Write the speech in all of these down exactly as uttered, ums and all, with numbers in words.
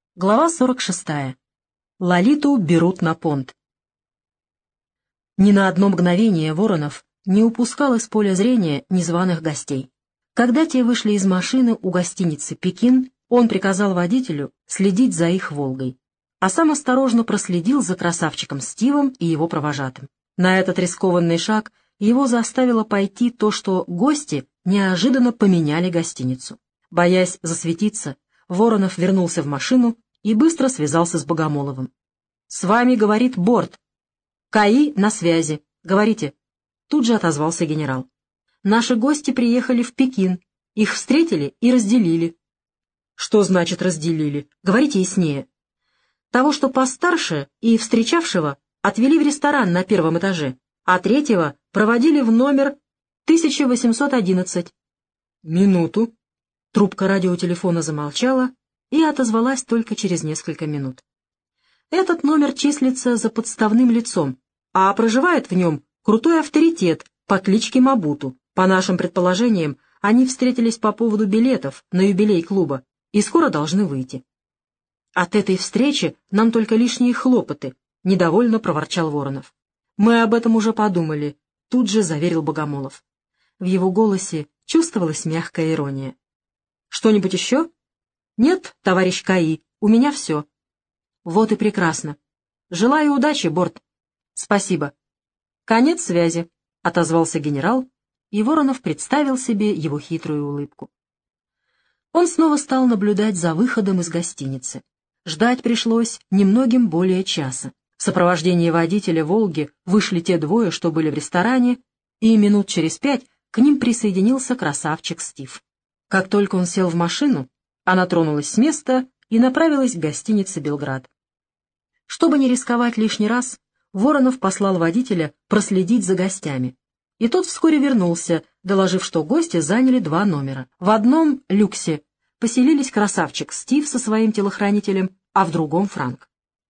Глава сорок шестая. Лолиту берут на понт. Ни на одно мгновение Воронов не упускал из поля зрения незваных гостей. Когда те вышли из машины у гостиницы «Пекин», он приказал водителю следить за их «Волгой», а сам осторожно проследил за красавчиком Стивом и его провожатым. На этот рискованный шаг его заставило пойти то, что гости неожиданно поменяли гостиницу. Боясь засветиться, Воронов вернулся в машину и быстро связался с Богомоловым. «С вами, — говорит, — борт. КАИ на связи. Говорите». Тут же отозвался генерал. «Наши гости приехали в Пекин. Их встретили и разделили». «Что значит разделили? Говорите яснее». «Того, что постарше и встречавшего, отвели в ресторан на первом этаже, а третьего проводили в номер тысяча восемьсот одиннадцать». «Минуту». Трубка радиотелефона замолчала и отозвалась только через несколько минут. «Этот номер числится за подставным лицом, а проживает в нем крутой авторитет по кличке Мабуту. По нашим предположениям, они встретились по поводу билетов на юбилей клуба и скоро должны выйти». «От этой встречи нам только лишние хлопоты», — недовольно проворчал Воронов. «Мы об этом уже подумали», — тут же заверил Богомолов. В его голосе чувствовалась мягкая ирония. «Что-нибудь еще?» «Нет, товарищ КАИ, у меня все». «Вот и прекрасно. Желаю удачи, борт». «Спасибо». «Конец связи», — отозвался генерал, и Воронов представил себе его хитрую улыбку. Он снова стал наблюдать за выходом из гостиницы. Ждать пришлось немногим более часа. В сопровождении водителя «Волги» вышли те двое, что были в ресторане, и минут через пять к ним присоединился красавчик Стив. Как только он сел в машину, она тронулась с места и направилась к гостинице «Белград». Чтобы не рисковать лишний раз, Воронов послал водителя проследить за гостями. И тот вскоре вернулся, доложив, что гости заняли два номера. В одном люксе поселились красавчик Стив со своим телохранителем, а в другом Франк.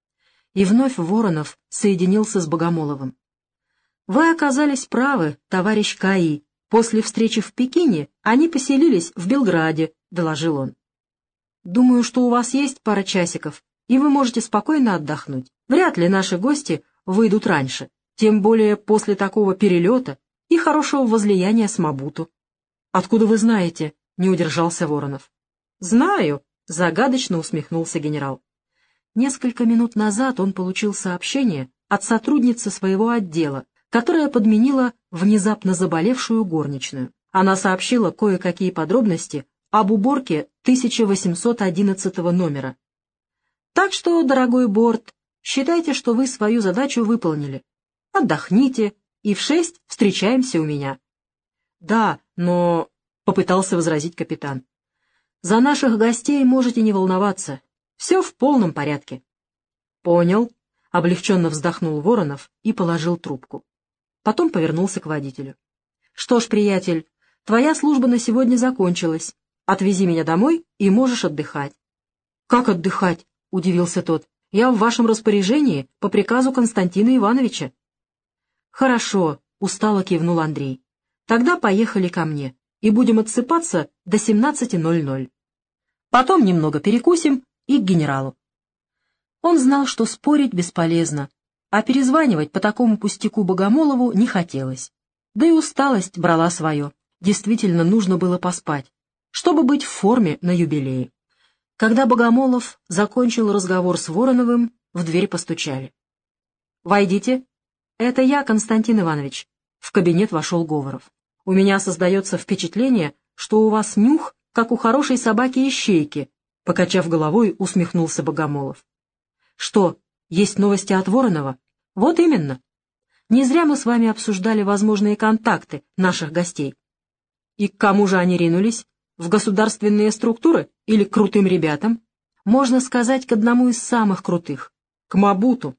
И вновь Воронов соединился с Богомоловым. «Вы оказались правы, товарищ КАИ. После встречи в Пекине они поселились в Белграде», — доложил он. «Думаю, что у вас есть пара часиков, и вы можете спокойно отдохнуть. Вряд ли наши гости выйдут раньше, тем более после такого перелета и хорошего возлияния с Мабуту». «Откуда вы знаете?» — не удержался Воронов. «Знаю», — загадочно усмехнулся генерал. Несколько минут назад он получил сообщение от сотрудницы своего отдела, которая подменила внезапно заболевшую горничную. Она сообщила кое-какие подробности об уборке тысяча восемьсот одиннадцатого номера. «Так что, дорогой борт, считайте, что вы свою задачу выполнили. Отдохните, и в шесть встречаемся у меня». «Да, но...» — попытался возразить капитан. «За наших гостей можете не волноваться. Все в полном порядке». «Понял», — облегченно вздохнул Воронов и положил трубку. Потом повернулся к водителю. «Что ж, приятель, твоя служба на сегодня закончилась. Отвези меня домой, и можешь отдыхать». «Как отдыхать?» — удивился тот. «Я в вашем распоряжении по приказу Константина Ивановича». «Хорошо», — устало кивнул Андрей. «Тогда поехали ко мне, и будем отсыпаться до семнадцати ноль-ноль. Потом немного перекусим и к генералу». Он знал, что спорить бесполезно, а перезванивать по такому пустяку Богомолову не хотелось. Да и усталость брала свое. Действительно нужно было поспать, чтобы быть в форме на юбилее. Когда Богомолов закончил разговор с Вороновым, в дверь постучали. «Войдите». «Это я, Константин Иванович». В кабинет вошел Говоров. «У меня создается впечатление, что у вас нюх, как у хорошей собаки-ищейки», покачав головой, усмехнулся Богомолов. «Что, есть новости от Воронова?» «Вот именно. Не зря мы с вами обсуждали возможные контакты наших гостей». «И к кому же они ринулись? В государственные структуры или к крутым ребятам?» «Можно сказать, к одному из самых крутых. К Мабуту».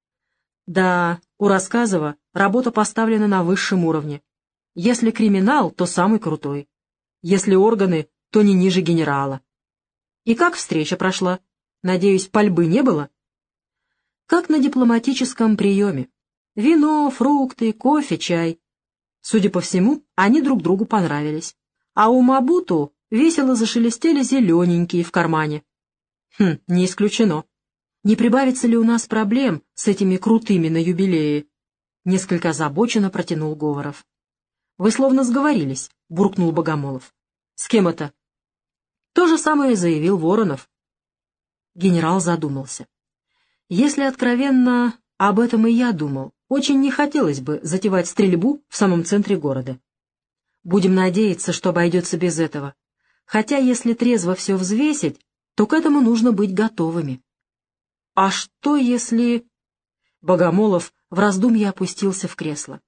«Да, у Рассказова работа поставлена на высшем уровне. Если криминал, то самый крутой. Если органы, то не ниже генерала». «И как встреча прошла? Надеюсь, пальбы не было?» «Как на дипломатическом приеме. Вино, фрукты, кофе, чай. Судя по всему, они друг другу понравились. А у Мабуту весело зашелестели зелененькие в кармане». Хм, не исключено. Не прибавится ли у нас проблем с этими крутыми на юбилее? Несколько озабоченно протянул Говоров. Вы словно сговорились, буркнул Богомолов. С кем это? То же самое заявил Воронов. Генерал задумался. Если откровенно, об этом и я думал. Очень не хотелось бы затевать стрельбу в самом центре города. Будем надеяться, что обойдется без этого. Хотя, если трезво все взвесить, то к этому нужно быть готовыми. А что если... Богомолов в раздумье опустился в кресло.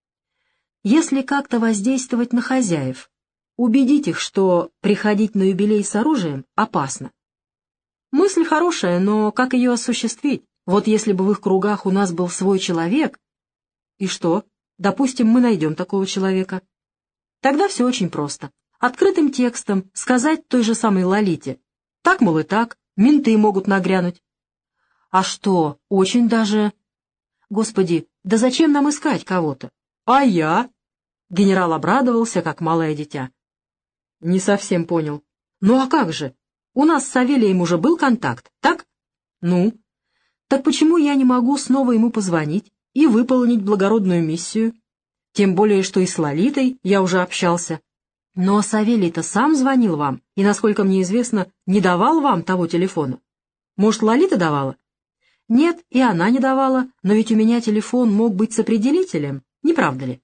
Если как-то воздействовать на хозяев, убедить их, что приходить на юбилей с оружием опасно. Мысль хорошая, но как ее осуществить? Вот если бы в их кругах у нас был свой человек... И что? Допустим, мы найдем такого человека. Тогда все очень просто. Открытым текстом сказать той же самой Лолите. Так, мол, и так, менты могут нагрянуть. А что, очень даже... Господи, да зачем нам искать кого-то? А я? Генерал обрадовался, как малое дитя. Не совсем понял. Ну а как же? У нас с Савелием уже был контакт, так? Ну? Так почему я не могу снова ему позвонить и выполнить благородную миссию? Тем более, что и с Лолитой я уже общался. Но Савелий-то сам звонил вам, и, насколько мне известно, не давал вам того телефона. Может, Лолита давала? Нет, и она не давала, но ведь у меня телефон мог быть сопределителем, не правда ли?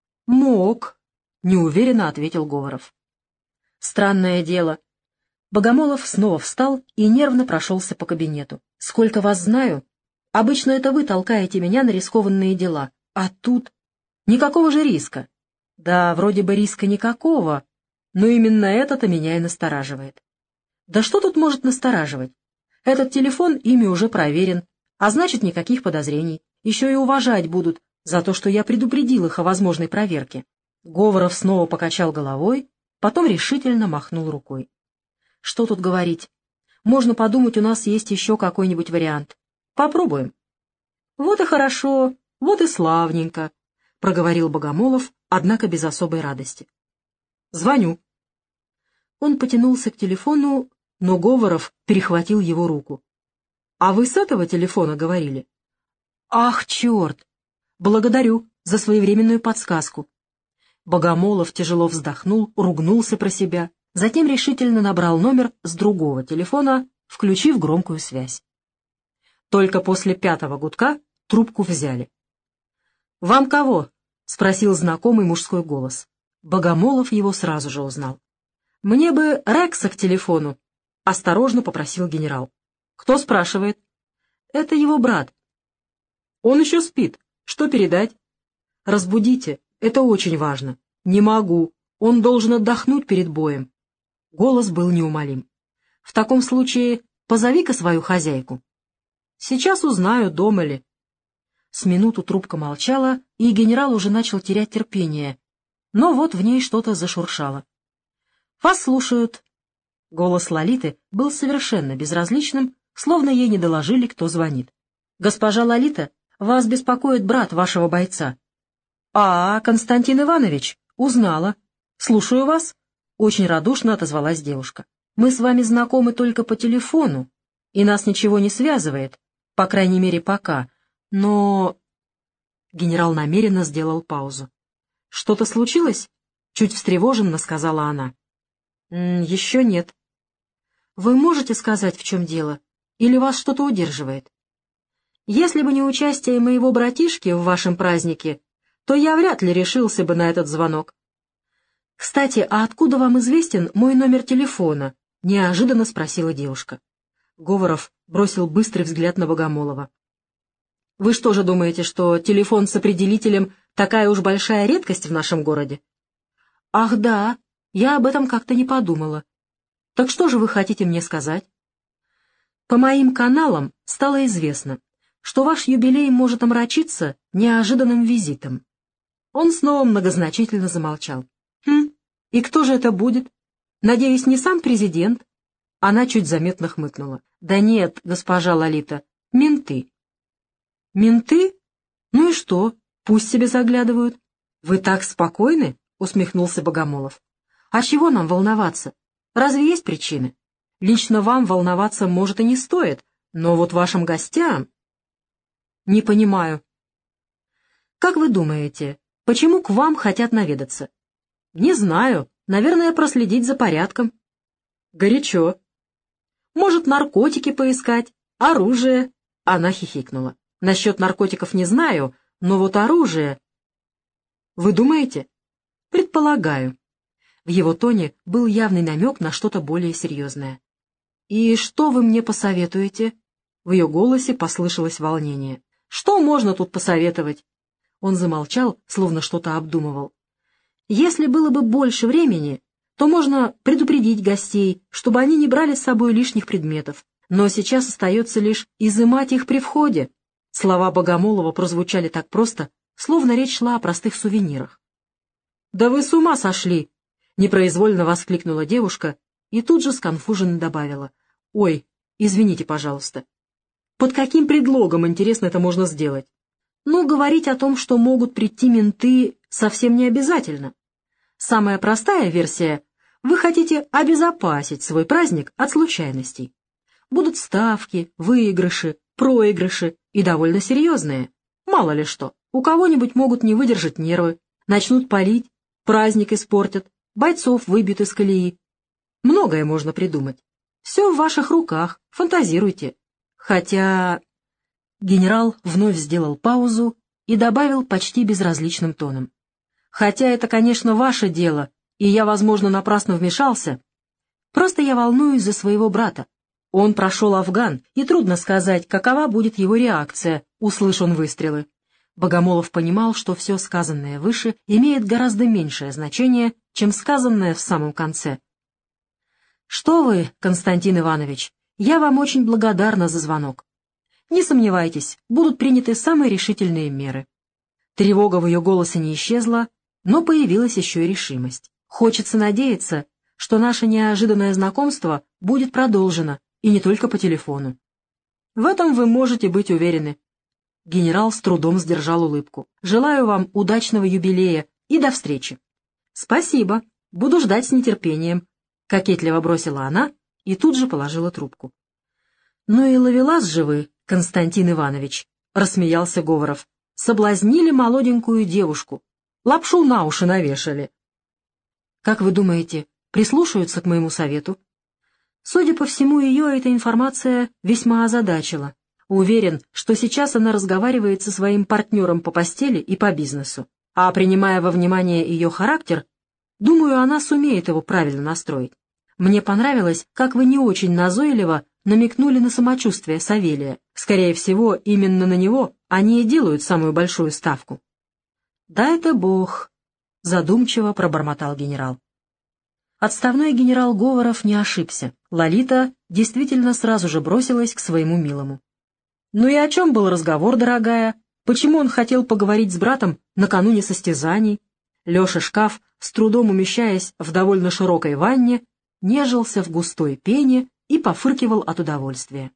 Мог, неуверенно ответил Говоров. Странное дело. Богомолов снова встал и нервно прошелся по кабинету. Сколько вас знаю, обычно это вы толкаете меня на рискованные дела, а тут... Никакого же риска. Да, вроде бы риска никакого, но именно это-то меня и настораживает. Да что тут может настораживать? Этот телефон ими уже проверен, а значит, никаких подозрений. Еще и уважать будут за то, что я предупредил их о возможной проверке. Говоров снова покачал головой, потом решительно махнул рукой. Что тут говорить? Можно подумать, у нас есть еще какой-нибудь вариант. Попробуем. Вот и хорошо, вот и славненько. — проговорил Богомолов, однако без особой радости. «Звоню». Он потянулся к телефону, но Говоров перехватил его руку. «А вы с этого телефона говорили?» «Ах, черт! Благодарю за своевременную подсказку». Богомолов тяжело вздохнул, ругнулся про себя, затем решительно набрал номер с другого телефона, включив громкую связь. Только после пятого гудка трубку взяли. «Вам кого?» — спросил знакомый мужской голос. Богомолов его сразу же узнал. «Мне бы Рекса к телефону», — осторожно попросил генерал. «Кто спрашивает?» «Это его брат». «Он еще спит. Что передать?» «Разбудите. Это очень важно». «Не могу. Он должен отдохнуть перед боем». Голос был неумолим. «В таком случае позови-ка свою хозяйку». «Сейчас узнаю, дома ли». С минуту трубка молчала, и генерал уже начал терять терпение. Но вот в ней что-то зашуршало. «Вас слушают». Голос Лолиты был совершенно безразличным, словно ей не доложили, кто звонит. «Госпожа Лолита, вас беспокоит брат вашего бойца». «А, Константин Иванович, узнала. Слушаю вас». Очень радушно отозвалась девушка. «Мы с вами знакомы только по телефону, и нас ничего не связывает, по крайней мере, пока. Но...» Генерал намеренно сделал паузу. «Что-то случилось?» — чуть встревоженно сказала она. «М, «Еще нет». «Вы можете сказать, в чем дело? Или вас что-то удерживает?» «Если бы не участие моего братишки в вашем празднике, то я вряд ли решился бы на этот звонок». «Кстати, а откуда вам известен мой номер телефона?» — неожиданно спросила девушка. Говоров бросил быстрый взгляд на Богомолова. «Вы что же думаете, что телефон с определителем такая уж большая редкость в нашем городе?» «Ах да, я об этом как-то не подумала. Так что же вы хотите мне сказать?» «По моим каналам стало известно, что ваш юбилей может омрачиться неожиданным визитом». Он снова многозначительно замолчал. «Хм, и кто же это будет? Надеюсь, не сам президент?» Она чуть заметно хмыкнула. «Да нет, госпожа Лолита, менты». «Менты? Ну и что? Пусть себе заглядывают». «Вы так спокойны?» — усмехнулся Богомолов. «А чего нам волноваться? Разве есть причины? Лично вам волноваться, может, и не стоит, но вот вашим гостям... Не понимаю. Как вы думаете, почему к вам хотят наведаться? Не знаю, наверное, проследить за порядком. Горячо. Может, наркотики поискать, оружие? Она хихикнула. Насчет наркотиков не знаю, но вот оружие... Вы думаете? Предполагаю. В его тоне был явный намек на что-то более серьезное. «И что вы мне посоветуете?» В ее голосе послышалось волнение. «Что можно тут посоветовать?» Он замолчал, словно что-то обдумывал. «Если было бы больше времени, то можно предупредить гостей, чтобы они не брали с собой лишних предметов. Но сейчас остается лишь изымать их при входе». Слова Богомолова прозвучали так просто, словно речь шла о простых сувенирах. «Да вы с ума сошли!» — непроизвольно воскликнула девушка и тут же сконфуженно добавила. «Ой, извините, пожалуйста». «Под каким предлогом, интересно, это можно сделать?» «Ну, говорить о том, что могут прийти менты, совсем не обязательно. Самая простая версия — вы хотите обезопасить свой праздник от случайностей. Будут ставки, выигрыши, проигрыши и довольно серьезные. Мало ли что, у кого-нибудь могут не выдержать нервы, начнут палить, праздник испортят, бойцов выбьют из колеи. Многое можно придумать. Все в ваших руках, фантазируйте. Хотя...» Генерал вновь сделал паузу и добавил почти безразличным тоном. «Хотя это, конечно, ваше дело, и я, возможно, напрасно вмешался. Просто я волнуюсь за своего брата. Он прошел Афган, и трудно сказать, какова будет его реакция, услышь он выстрелы». Богомолов понимал, что все сказанное выше имеет гораздо меньшее значение, чем сказанное в самом конце. «Что вы, Константин Иванович, я вам очень благодарна за звонок. Не сомневайтесь, будут приняты самые решительные меры». Тревога в ее голосе не исчезла, но появилась еще и решимость. «Хочется надеяться, что наше неожиданное знакомство будет продолжено, и не только по телефону. В этом вы можете быть уверены». Генерал с трудом сдержал улыбку. «Желаю вам удачного юбилея и до встречи». «Спасибо, буду ждать с нетерпением», — кокетливо бросила она и тут же положила трубку. «Ну и ловелас же вы, Константин Иванович», — рассмеялся Говоров. «Соблазнили молоденькую девушку, лапшу на уши навешали». «Как вы думаете, прислушаются к моему совету?» Судя по всему, ее эта информация весьма озадачила. Уверен, что сейчас она разговаривает со своим партнером по постели и по бизнесу. А принимая во внимание ее характер, думаю, она сумеет его правильно настроить. Мне понравилось, как вы не очень назойливо намекнули на самочувствие Савелия. Скорее всего, именно на него они и делают самую большую ставку. «Да это бог», — задумчиво пробормотал генерал. Отставной генерал Говоров не ошибся. Лолита действительно сразу же бросилась к своему милому. «Ну и о чем был разговор, дорогая? Почему он хотел поговорить с братом накануне состязаний?» Леша Шкаф, с трудом умещаясь в довольно широкой ванне, нежился в густой пене и пофыркивал от удовольствия.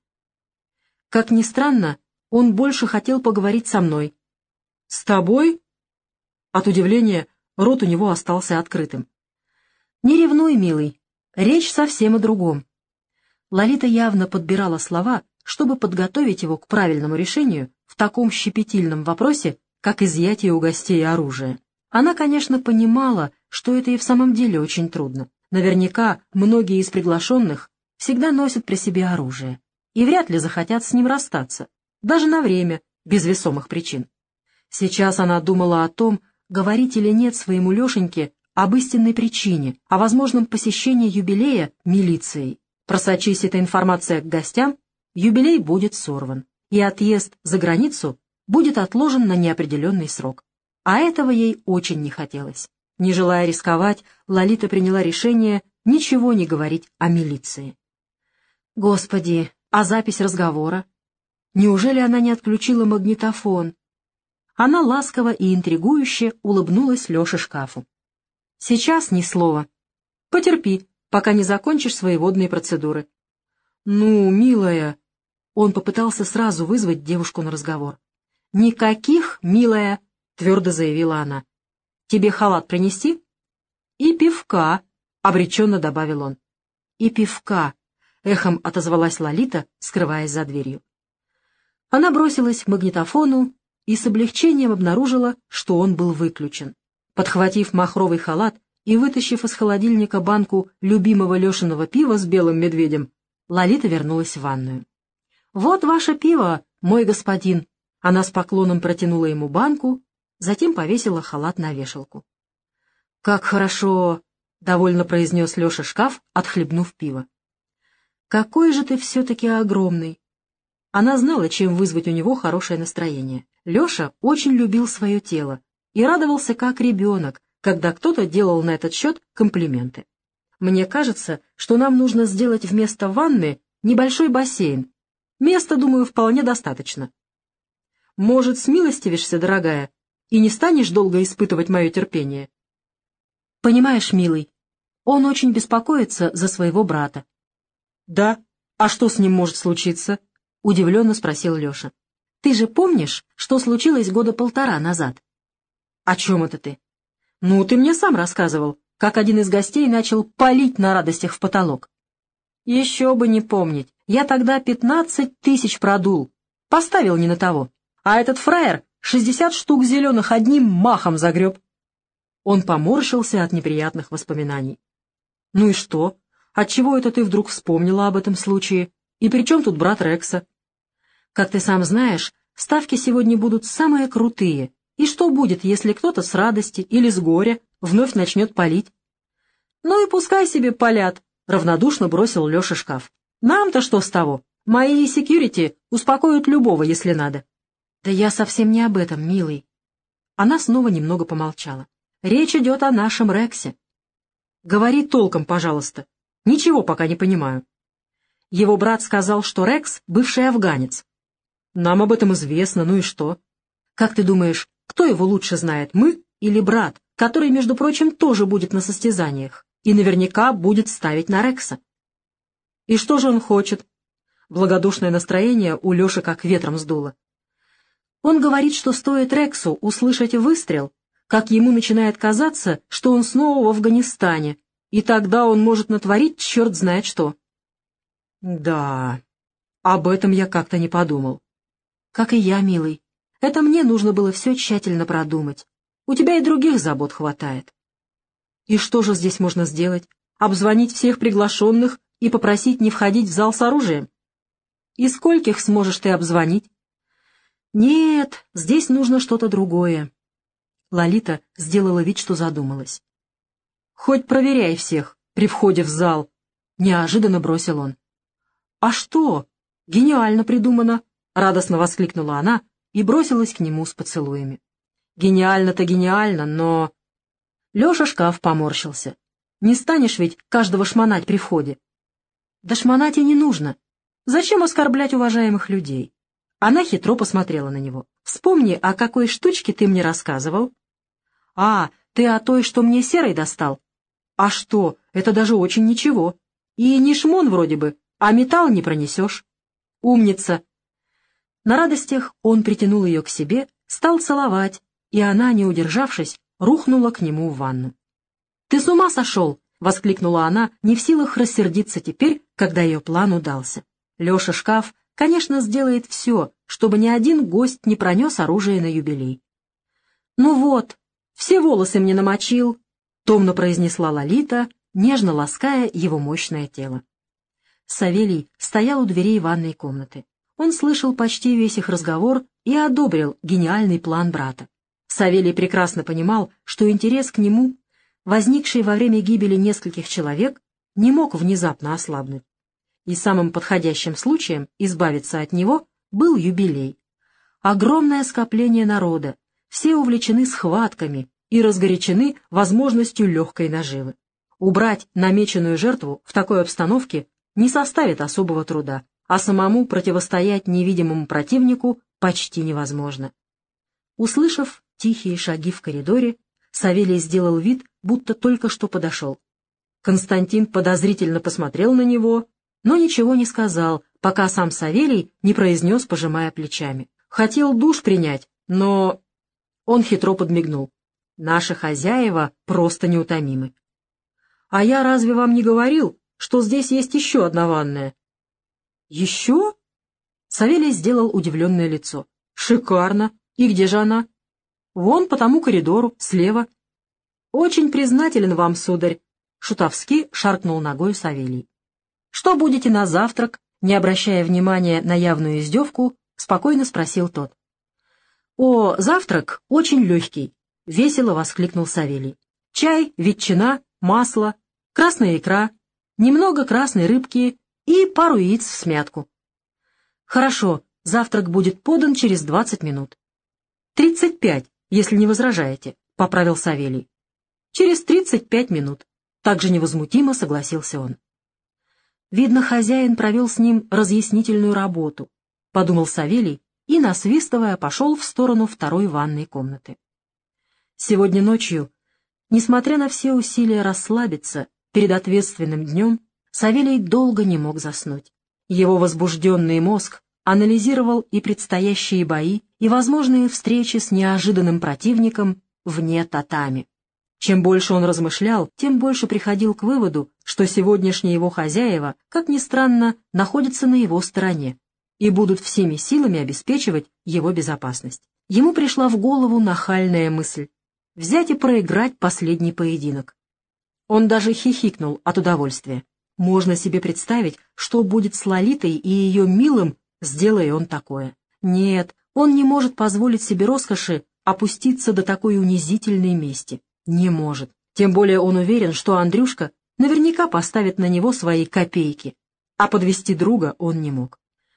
Как ни странно, он больше хотел поговорить со мной. «С тобой?» От удивления рот у него остался открытым. «Не ревнуй, милый, речь совсем о другом». Лолита явно подбирала слова, чтобы подготовить его к правильному решению в таком щепетильном вопросе, как изъятие у гостей оружия. Она, конечно, понимала, что это и в самом деле очень трудно. Наверняка многие из приглашенных всегда носят при себе оружие и вряд ли захотят с ним расстаться, даже на время, без весомых причин. Сейчас она думала о том, говорить или нет своему Лешеньке об истинной причине, о возможном посещении юбилея милицией. Просочись эта информация к гостям, юбилей будет сорван, и отъезд за границу будет отложен на неопределенный срок. А этого ей очень не хотелось. Не желая рисковать, Лолита приняла решение ничего не говорить о милиции. Господи, а запись разговора? Неужели она не отключила магнитофон? Она ласково и интригующе улыбнулась Леше Шкафу. «Сейчас ни слова. Потерпи, пока не закончишь свои водные процедуры». «Ну, милая...» Он попытался сразу вызвать девушку на разговор. «Никаких, милая», — твердо заявила она. «Тебе халат принести?» «И пивка», — обреченно добавил он. «И пивка. — эхом отозвалась Лолита, скрываясь за дверью. Она бросилась к магнитофону и с облегчением обнаружила, что он был выключен. Подхватив махровый халат и вытащив из холодильника банку любимого Лешиного пива с белым медведем, Лолита вернулась в ванную. «Вот ваше пиво, мой господин!» Она с поклоном протянула ему банку, затем повесила халат на вешалку. «Как хорошо!» — довольно произнес Леша шкаф, отхлебнув пиво. «Какой же ты все-таки огромный!» Она знала, чем вызвать у него хорошее настроение. Леша очень любил свое тело и радовался как ребенок, когда кто-то делал на этот счет комплименты. «Мне кажется, что нам нужно сделать вместо ванны небольшой бассейн. Места, думаю, вполне достаточно. Может, смилостивишься, дорогая, и не станешь долго испытывать мое терпение?» «Понимаешь, милый, он очень беспокоится за своего брата». «Да? А что с ним может случиться?» — удивленно спросил Леша. «Ты же помнишь, что случилось года полтора назад?» «О чем это ты?» «Ну, ты мне сам рассказывал, как один из гостей начал палить на радостях в потолок». «Еще бы не помнить. Я тогда пятнадцать тысяч продул. Поставил не на того. А этот фраер шестьдесят штук зеленых одним махом загреб». Он поморщился от неприятных воспоминаний. «Ну и что? Отчего это ты вдруг вспомнила об этом случае? И при чем тут брат Рекса? Как ты сам знаешь, ставки сегодня будут самые крутые. И что будет, если кто-то с радости или с горя вновь начнет палить?» «Ну и пускай себе палят», — равнодушно бросил Леша шкаф. «Нам-то что с того? Мои секьюрити успокоят любого, если надо». «Да я совсем не об этом, милый». Она снова немного помолчала. «Речь идет о нашем Рексе». «Говори толком, пожалуйста. Ничего пока не понимаю». Его брат сказал, что Рекс — бывший афганец. «Нам об этом известно, ну и что? Как ты думаешь, кто его лучше знает, мы или брат, который, между прочим, тоже будет на состязаниях и наверняка будет ставить на Рекса?» «И что же он хочет?» Благодушное настроение у Леши как ветром сдуло. «Он говорит, что стоит Рексу услышать выстрел, как ему начинает казаться, что он снова в Афганистане, и тогда он может натворить черт знает что». «Да, об этом я как-то не подумал». «Как и я, милый. Это мне нужно было все тщательно продумать. У тебя и других забот хватает». «И что же здесь можно сделать? Обзвонить всех приглашенных и попросить не входить в зал с оружием? И скольких сможешь ты обзвонить?» «Нет, здесь нужно что-то другое». Лолита сделала вид, что задумалась. «Хоть проверяй всех при входе в зал», — неожиданно бросил он. «А что? Гениально придумано!» — радостно воскликнула она и бросилась к нему с поцелуями. «Гениально-то гениально, но...» Леша шкаф поморщился. «Не станешь ведь каждого шмонать при входе?» «Да шмонать и не нужно. Зачем оскорблять уважаемых людей?» Она хитро посмотрела на него. «Вспомни, о какой штучке ты мне рассказывал?» «А, ты о той, что мне серой достал?» «А что, это даже очень ничего. И не шмон вроде бы, а металл не пронесешь». «Умница!» На радостях он притянул ее к себе, стал целовать, и она, не удержавшись, рухнула к нему в ванну. «Ты с ума сошел!» — воскликнула она, не в силах рассердиться теперь, когда ее план удался. Леша шкаф, конечно, сделает все, чтобы ни один гость не пронес оружие на юбилей. «Ну вот, все волосы мне намочил», — томно произнесла Лолита, нежно лаская его мощное тело. Савелий стоял у дверей ванной комнаты. Он слышал почти весь их разговор и одобрил гениальный план брата. Савелий прекрасно понимал, что интерес к нему, возникший во время гибели нескольких человек, не мог внезапно ослабнуть. И самым подходящим случаем избавиться от него был юбилей. Огромное скопление народа, все увлечены схватками и разгорячены возможностью легкой наживы. Убрать намеченную жертву в такой обстановке не составит особого труда, а самому противостоять невидимому противнику почти невозможно. Услышав тихие шаги в коридоре, Савелий сделал вид, будто только что подошел. Константин подозрительно посмотрел на него, но ничего не сказал, пока сам Савелий не произнес, пожимая плечами. Хотел душ принять, но... Он хитро подмигнул. Наши хозяева просто неутомимы. «А я разве вам не говорил, что здесь есть еще одна ванная». «Еще?» Савелий сделал удивленное лицо. «Шикарно! И где же она?» «Вон по тому коридору, слева». «Очень признателен вам, сударь», — шутовски шаркнул ногой Савелий. «Что будете на завтрак?» Не обращая внимания на явную издевку, спокойно спросил тот. «О, завтрак очень легкий», — весело воскликнул Савелий. «Чай, ветчина, масло, красная икра, немного красной рыбки и пару яиц в смятку». «Хорошо, завтрак будет подан через двадцать минут». «Тридцать пять, если не возражаете», — поправил Савелий. «Через тридцать пять минут», — также невозмутимо согласился он. «Видно, хозяин провел с ним разъяснительную работу», — подумал Савелий и, насвистывая, пошел в сторону второй ванной комнаты. Сегодня ночью, несмотря на все усилия расслабиться перед ответственным днем, Савелий долго не мог заснуть. Его возбужденный мозг анализировал и предстоящие бои, и возможные встречи с неожиданным противником вне татами. Чем больше он размышлял, тем больше приходил к выводу, что сегодняшние его хозяева, как ни странно, находятся на его стороне и будут всеми силами обеспечивать его безопасность. Ему пришла в голову нахальная мысль — взять и проиграть последний поединок. Он даже хихикнул от удовольствия. Можно себе представить, что будет с Лолитой и ее милым, сделая он такое. Нет, он не может позволить себе роскоши опуститься до такой унизительной мести. Не может. Тем более он уверен, что Андрюшка наверняка поставит на него свои копейки, а подвести друга он не мог.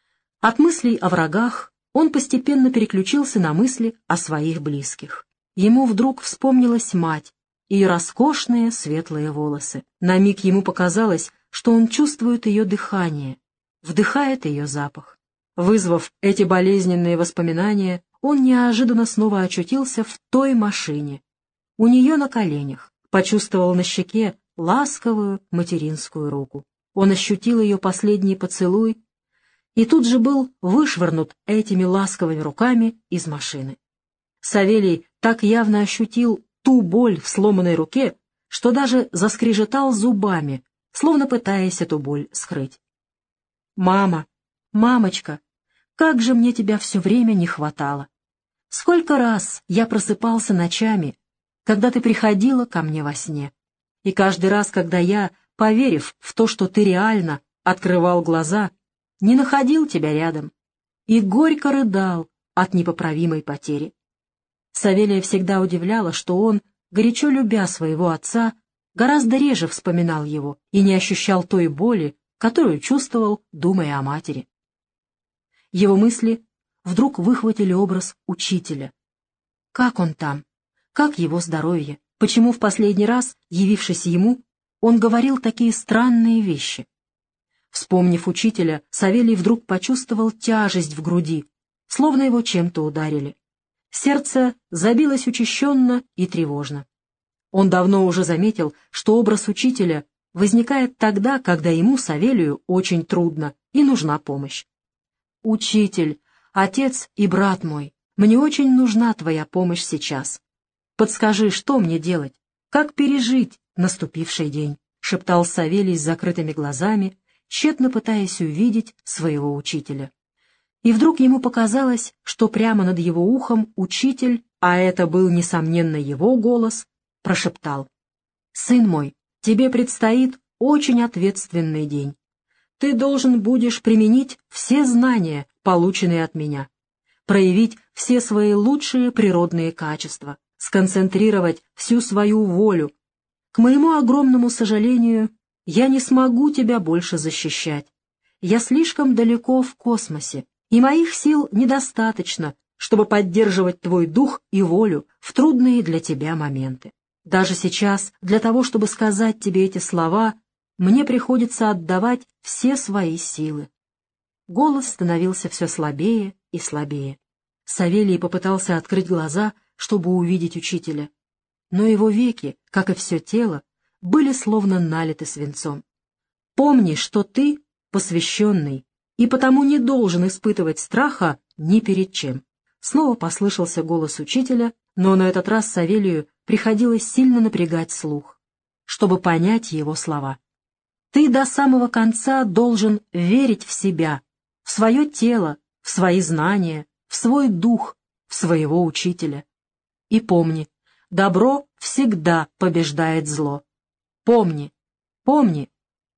От мыслей о врагах он постепенно переключился на мысли о своих близких. Ему вдруг вспомнилась мать, ее роскошные светлые волосы. На миг ему показалось, что он чувствует ее дыхание, вдыхает ее запах. Вызвав эти болезненные воспоминания, он неожиданно снова очутился в той машине, у нее на коленях, почувствовал на щеке ласковую материнскую руку. Он ощутил ее последний поцелуй и тут же был вышвырнут этими ласковыми руками из машины. Савелий так явно ощутил ту боль в сломанной руке, что даже заскрежетал зубами, словно пытаясь эту боль скрыть. «Мама, мамочка, как же мне тебя все время не хватало! Сколько раз я просыпался ночами, когда ты приходила ко мне во сне, и каждый раз, когда я, поверив в то, что ты реально, открывал глаза, не находил тебя рядом и горько рыдал от непоправимой потери». Савелия всегда удивляло, что он, горячо любя своего отца, гораздо реже вспоминал его и не ощущал той боли, которую чувствовал, думая о матери. Его мысли вдруг выхватили образ учителя. Как он там? Как его здоровье? Почему в последний раз, явившись ему, он говорил такие странные вещи? Вспомнив учителя, Савелий вдруг почувствовал тяжесть в груди, словно его чем-то ударили. Сердце забилось учащенно и тревожно. Он давно уже заметил, что образ учителя возникает тогда, когда ему, Савелию, очень трудно и нужна помощь. «Учитель, отец и брат мой, мне очень нужна твоя помощь сейчас. Подскажи, что мне делать, как пережить наступивший день», — шептал Савелий с закрытыми глазами, тщетно пытаясь увидеть своего учителя. И вдруг ему показалось, что прямо над его ухом учитель, а это был, несомненно, его голос, прошептал: «Сын мой, тебе предстоит очень ответственный день. Ты должен будешь применить все знания, полученные от меня, проявить все свои лучшие природные качества, сконцентрировать всю свою волю. К моему огромному сожалению, я не смогу тебя больше защищать. Я слишком далеко в космосе, и моих сил недостаточно, чтобы поддерживать твой дух и волю в трудные для тебя моменты. Даже сейчас, для того, чтобы сказать тебе эти слова, мне приходится отдавать все свои силы». Голос становился все слабее и слабее. Савелий попытался открыть глаза, чтобы увидеть учителя, но его веки, как и все тело, были словно налиты свинцом. «Помни, что ты посвященный, и потому не должен испытывать страха ни перед чем». Снова послышался голос учителя, но на этот раз Савелию приходилось сильно напрягать слух, чтобы понять его слова. Ты до самого конца должен верить в себя, в свое тело, в свои знания, в свой дух, в своего учителя. И помни, добро всегда побеждает зло. Помни, помни,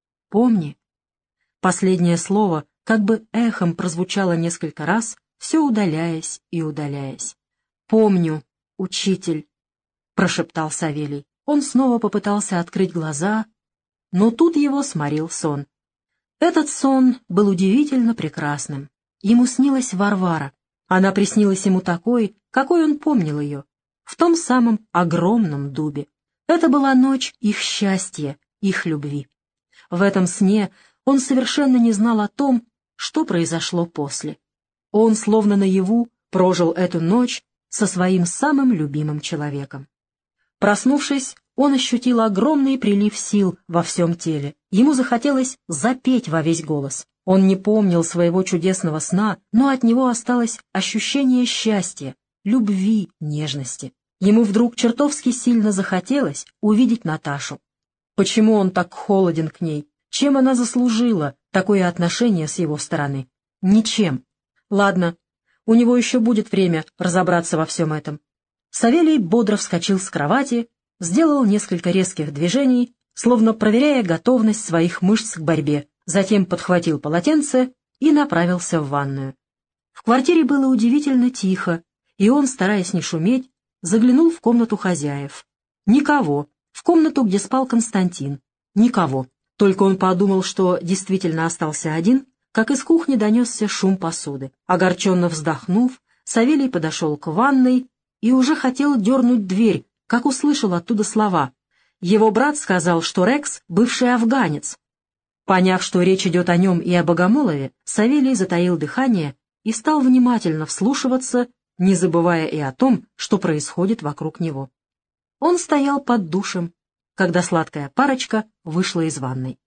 помни. Последнее слово как бы эхом прозвучало несколько раз, все удаляясь и удаляясь. «Помню, учитель», — прошептал Савелий. Он снова попытался открыть глаза, но тут его сморил сон. Этот сон был удивительно прекрасным. Ему снилась Варвара. Она приснилась ему такой, какой он помнил ее, в том самом огромном дубе. Это была ночь их счастья, их любви. В этом сне он совершенно не знал о том, что произошло после. Он, словно наяву, прожил эту ночь со своим самым любимым человеком. Проснувшись, он ощутил огромный прилив сил во всем теле. Ему захотелось запеть во весь голос. Он не помнил своего чудесного сна, но от него осталось ощущение счастья, любви, нежности. Ему вдруг чертовски сильно захотелось увидеть Наташу. Почему он так холоден к ней? Чем она заслужила такое отношение с его стороны? Ничем. Ладно, у него еще будет время разобраться во всем этом. Савелий бодро вскочил с кровати, сделал несколько резких движений, словно проверяя готовность своих мышц к борьбе, затем подхватил полотенце и направился в ванную. В квартире было удивительно тихо, и он, стараясь не шуметь, заглянул в комнату хозяев. Никого. В комнату, где спал Константин. Никого. Только он подумал, что действительно остался один, как из кухни донесся шум посуды. Огорченно вздохнув, Савелий подошел к ванной и уже хотел дернуть дверь, как услышал оттуда слова. Его брат сказал, что Рекс — бывший афганец. Поняв, что речь идет о нем и о Богомолове, Савелий затаил дыхание и стал внимательно вслушиваться, не забывая и о том, что происходит вокруг него. Он стоял под душем, когда сладкая парочка вышла из ванной.